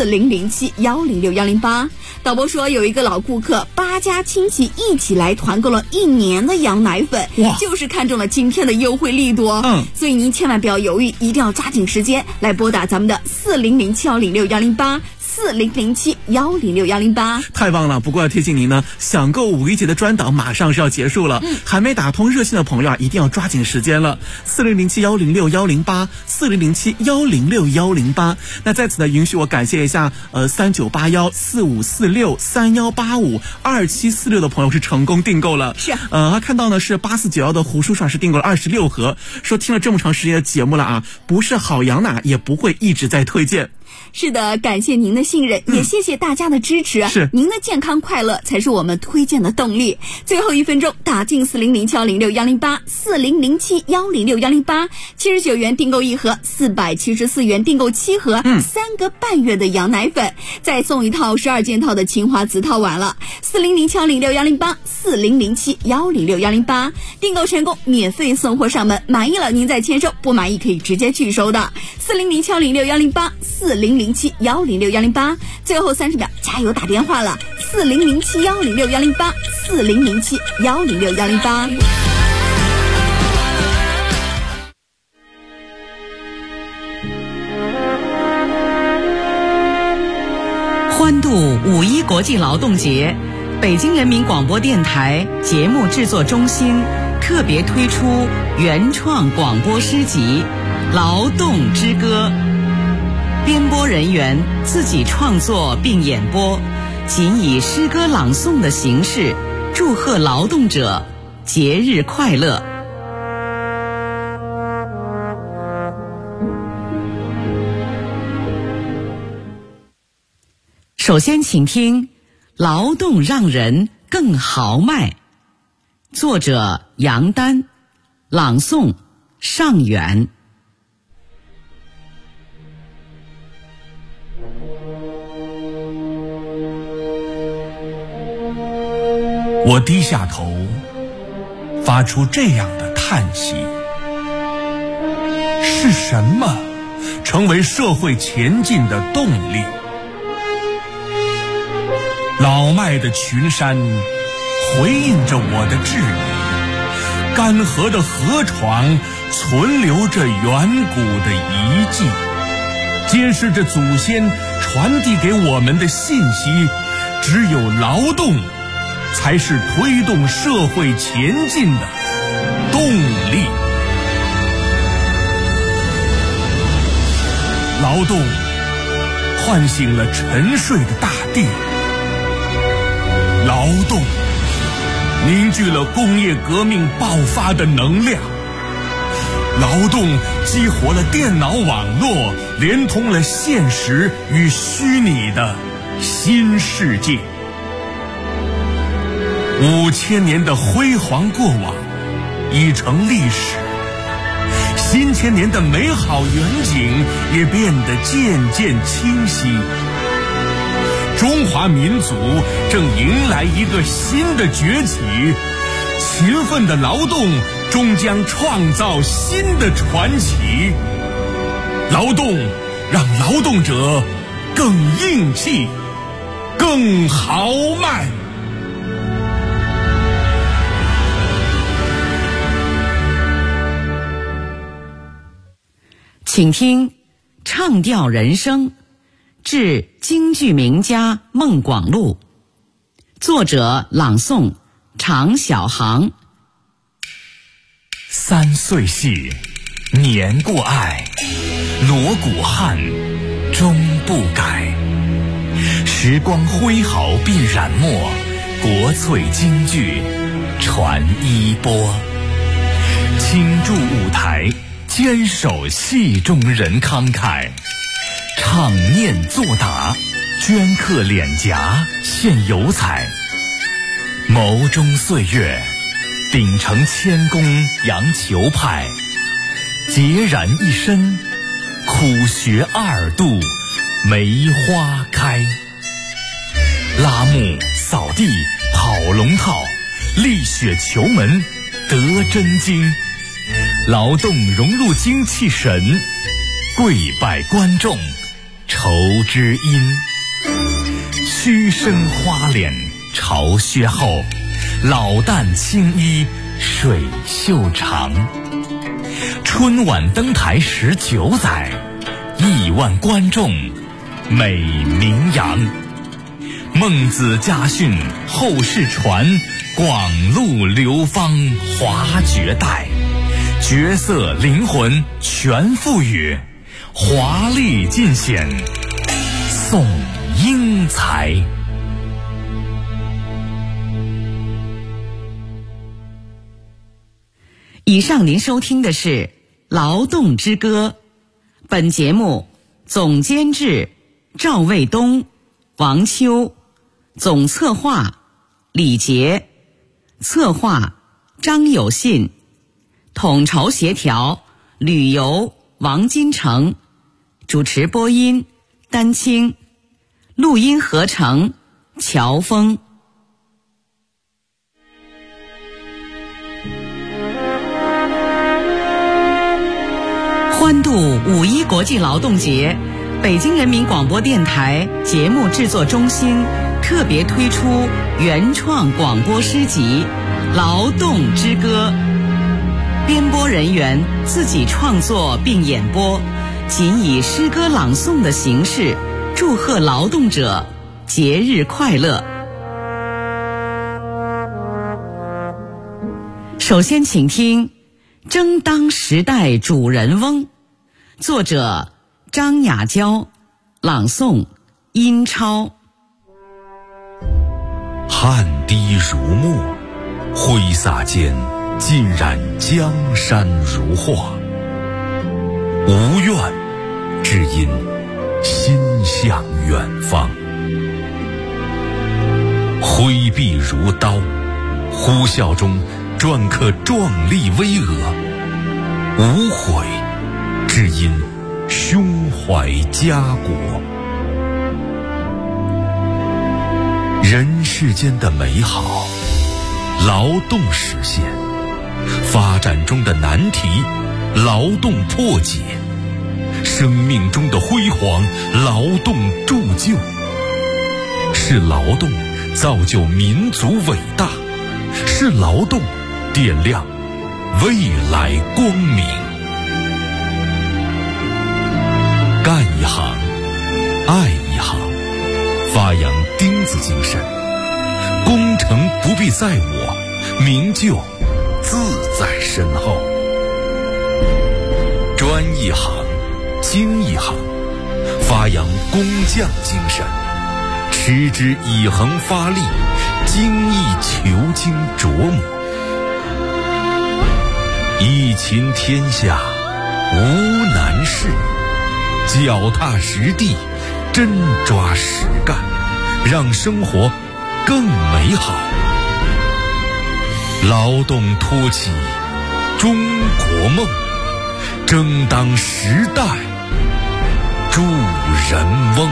4007106108。导播说有一个老顾客8家亲戚一起来团购了1年的羊奶粉，就是看中了今天的优惠力度所以您千万不要犹豫，一定要抓紧时间来拨打咱们的4007106108 4007106108。 太棒了！不过要提醒您呢，享购5·1节的专档马上是要结束了，还没打通热线的朋友一定要抓紧时间了。4007106108 4007106108。那在此呢，允许我感谢一下3981 4546 3185 2746的朋友是成功订购了。 是他看到呢是8491的胡叔叔是订购了26盒，说听了这么长时间的节目了不是好羊奶也不会一直在推荐。 是的，感谢您的信任，也谢谢大家的支持。 是， 您的健康快乐才是我们推荐的动力。最后1分钟，打进4007106108，4007106108，79元订购1盒，474元订购7盒，3个半月的羊奶粉，再送一套12件套的青花瓷套碗了。4007106108，4007106108，订购成功免费送货上门，满意了您再签收，不满意可以直接拒收的。4007106108，4007106108，最后30秒，加油打电话了，4007106108，4007106108。 欢度5·1国际劳动节，北京人民广播电台节目制作中心特别推出原创广播诗集《劳动之歌》，编播人员自己创作并演播，仅以诗歌朗诵的形式祝贺劳动者节日快乐。首先请听《劳动让人更豪迈》，作者杨丹，朗诵尚远。 我低下头，发出这样的叹息：是什么成为社会前进的动力？老迈的群山回应着我的质疑，干涸的河床存留着远古的遗迹，揭示着祖先传递给我们的信息：只有劳动才是推动社会前进的动力。劳动唤醒了沉睡的大地，劳动凝聚了工业革命爆发的能量，劳动激活了电脑网络，连通了现实与虚拟的新世界。5000年的辉煌过往已成历史，新千年的美好远景也变得渐渐清晰。中华民族正迎来一个新的崛起，勤奋的劳动终将创造新的传奇。劳动让劳动者更硬气，更豪迈。 请听《唱调人生》，致京剧名家孟广禄，作者朗诵常小航。 3岁戏，年过爱，锣鼓汉，终不改。时光挥毫鬓染墨，国粹京剧传衣钵。倾注舞台，坚守戏中人慷慨，唱念作答，镌刻脸颊现油彩。眸中岁月，秉承谦恭扬球派，孑然一身，苦学2度，梅花开。拉幕扫地跑龙套，立雪球门得真经。劳动融入精气神，跪拜观众酬知音。虚声花脸朝靴后，老旦青衣水袖长。春晚登台19载，1万观众美名扬。孟子家训后世传，广路流芳华绝代。角色灵魂全赋予，华丽尽显宋英才。 以上您收听的是《劳动之歌》，本节目总监制赵卫东、王秋，总策划李杰，策划张有信，统筹协调旅游王金成，主持播音丹青，录音合成乔峰。欢度5·1国际劳动节，北京人民广播电台节目制作中心特别推出原创广播诗集《劳动之歌》，编播人员自己创作并演播，仅以诗歌朗诵的形式祝贺劳动者节日快乐。首先请听争当时代主人翁，作者张雅娇，朗诵殷超。 汗滴如墨，挥洒间浸染江山如画。无怨，只因心向远方。挥臂如刀，呼啸中篆刻壮丽巍峨。无悔，只因胸怀家国。人世间的美好，劳动实现；发展中的难题，劳动破解；生命中的辉煌，劳动铸就。是劳动造就民族伟大，是劳动点亮未来光明。干一行，爱一行，发扬钉子精神。功成不必在我，名就自在身后。专一行，精一行，发扬工匠精神。持之以恒发力，精益求精琢磨。一勤天下无难事，脚踏实地，真抓实干，让生活更美好。劳动托起中国梦，争当时代助人翁。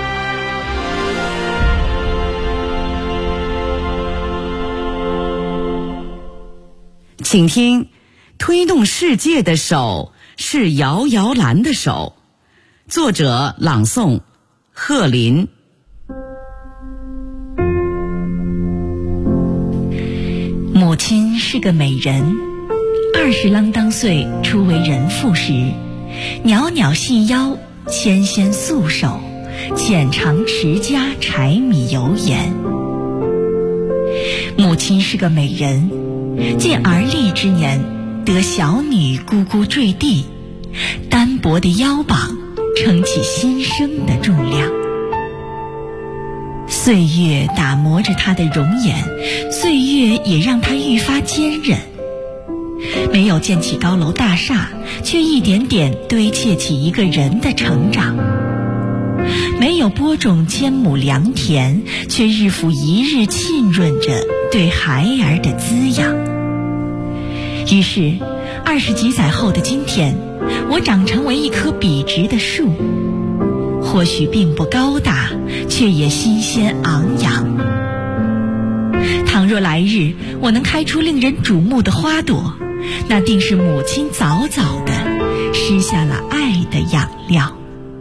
请听，推动世界的手是摇摇篮的手。作者朗诵贺林。 母亲是个美人，20啷当岁初为人妇时，袅袅细腰，纤纤素手，浅尝持家柴米油盐。母亲是个美人，见而立之年，得小女咕咕坠地，单薄的腰膀撑起新生的重量。岁月打磨着她的容颜，岁月也让她愈发坚韧。没有建起高楼大厦，却一点点堆砌起一个人的成长。没有播种千亩良田，却日复一日浸润着对孩儿的滋养。于是20几载后的今天，我长成为一棵笔直的树，或许并不高大，却也新鲜昂扬。倘若来日我能开出令人瞩目的花朵，那定是母亲早早地施下了爱的养料。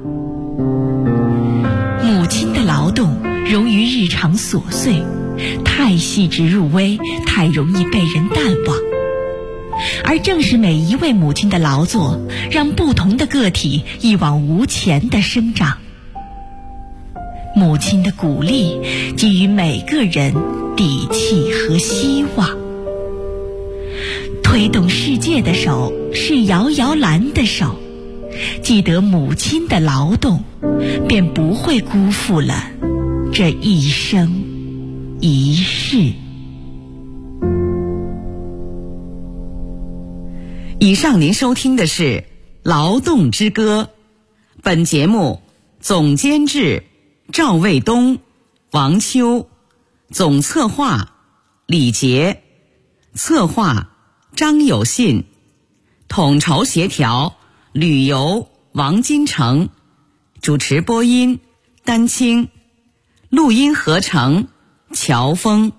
母亲的劳动融于日常琐碎，太细致入微，太容易被人淡忘。而正是每一位母亲的劳作，让不同的个体一往无前地生长。母亲的鼓励给予每个人底气和希望。推动世界的手是摇摇篮的手，记得母亲的劳动，便不会辜负了这一生一世。 以上您收听的是《劳动之歌》， 本节目总监制赵卫东、王秋，总策划李杰，策划张有信，统筹协调旅游王金成，主持播音丹青，录音合成乔峰。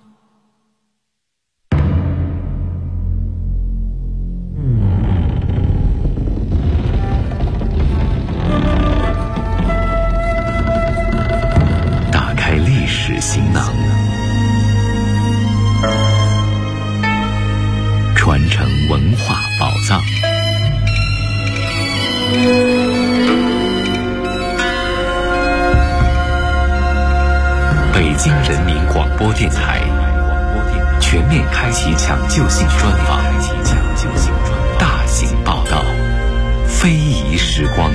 打开历史行囊，传承文化宝藏。北京人民广播电台全面开启抢救性专访，大型报道，非遗时光。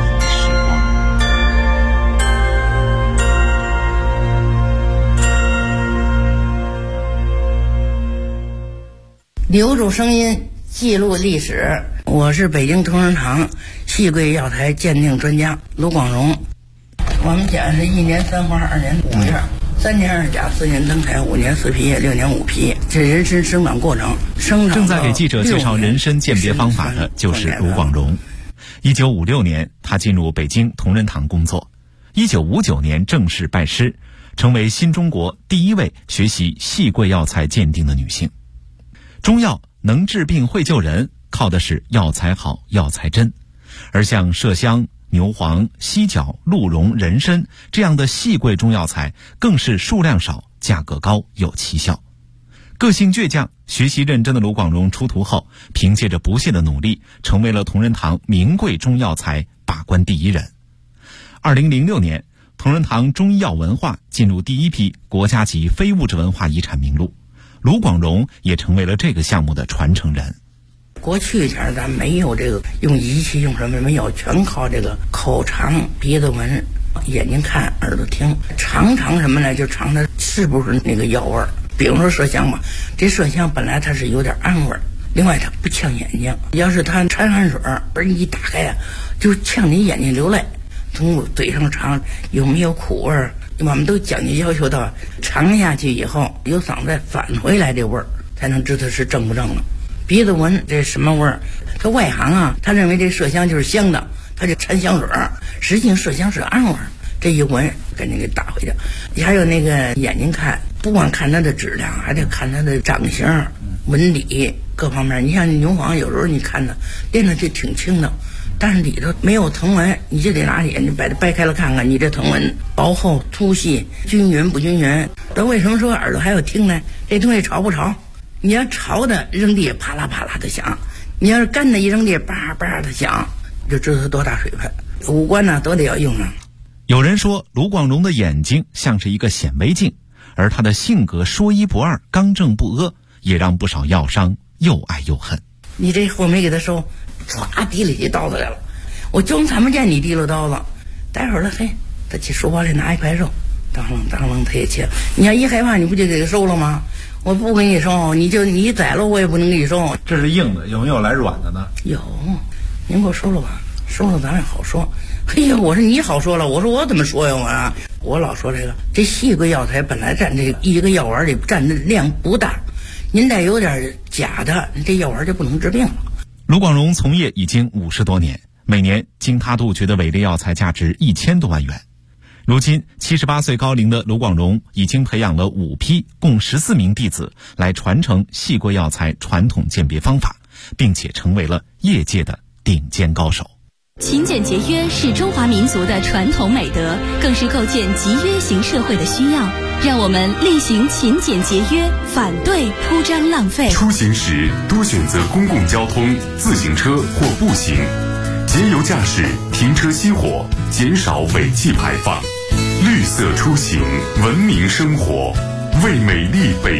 留住声音，记录历史。我是北京同仁堂戏柜药材鉴定专家卢广荣。我们讲是1年3花2年5叶，3年2甲4年灯台5年4皮叶6年5皮，这人参生长过程。 正在给记者介绍人参鉴别方法的就是卢广荣。1956年，他进入北京同仁堂工作。1959年正式拜师，成为新中国第一位学习戏柜药材鉴定的女性。中药能治病会救人，靠的是药材好药材真，而像麝香、牛黄、犀角、鹿茸、人参这样的细贵中药材更是数量少、价格高、有奇效。个性倔强、学习认真的卢广荣出徒后，凭借着不懈的努力，成为了同仁堂名贵中药材把关第一人。2006年，同仁堂中医药文化进入第一批国家级非物质文化遗产名录，卢广荣也成为了这个项目的传承人。 过去前咱没有这个用仪器用什么没有，全靠这个口尝、鼻子闻、眼睛看、耳朵听，尝什么呢？就尝它是不是那个药味儿。比如说麝香吧，这麝香本来它是有点暗味儿，另外它不呛眼睛，要是它掺汗水儿一打开就呛你眼睛流泪。从嘴上尝有没有苦味儿，我们都讲究要求到尝下去以后有嗓子再返回来这味儿，才能知道是正不正了。鼻子闻这什么味儿？他外行他认为这麝香就是香的，他就掺香水儿，实际上麝香是暗味儿。这一闻赶紧给打回去。还有那个眼睛看，不光看它的质量，还得看它的长形、纹理各方面。你像牛黄，有时候你看它练的就挺轻的，但是里头没有藤纹，你就得拿眼睛把它掰开了看看，你这藤纹薄厚、粗细、均匀不均匀。那为什么说耳朵还要听呢？这东西潮不潮？你要潮的扔地啪啦啪啦的响，你要是干的一扔地叭叭的响，就知道它多大水分。五官呢都得要用上。 有人说卢广荣的眼睛像是一个显微镜，而他的性格说一不二、刚正不阿，也让不少药商又爱又恨。 你这货没给他收，唰提里去刀子来了，我就看不见你提溜刀子，待会儿了嘿，他去书包里拿一块肉，当啷他也切。你要一害怕，你不就给他收了吗？我不给你收，你宰了我也不能给你收。 这是硬的，有没有来软的呢？ 有，您给我收了吧，收了咱也好说。嘿呀，我说你好说了，我说我怎么说呀我老说这细贵药材本来占这一个药丸里占的量不大，您再有点假的，这药丸就不能治病了。 卢广荣从业已经50多年，每年经他杜绝的伪劣药材价值1000多万元。如今78岁高龄的卢广荣已经培养了5批共14名弟子来传承细贵药材传统鉴别方法，并且成为了业界的顶尖高手。 勤俭节约是中华民族的传统美德，更是构建集约型社会的需要。让我们厉行勤俭节约，反对铺张浪费。 出行时多选择公共交通、自行车或步行，节油驾驶，停车熄火，减少尾气排放。绿色出行，文明生活，为美丽北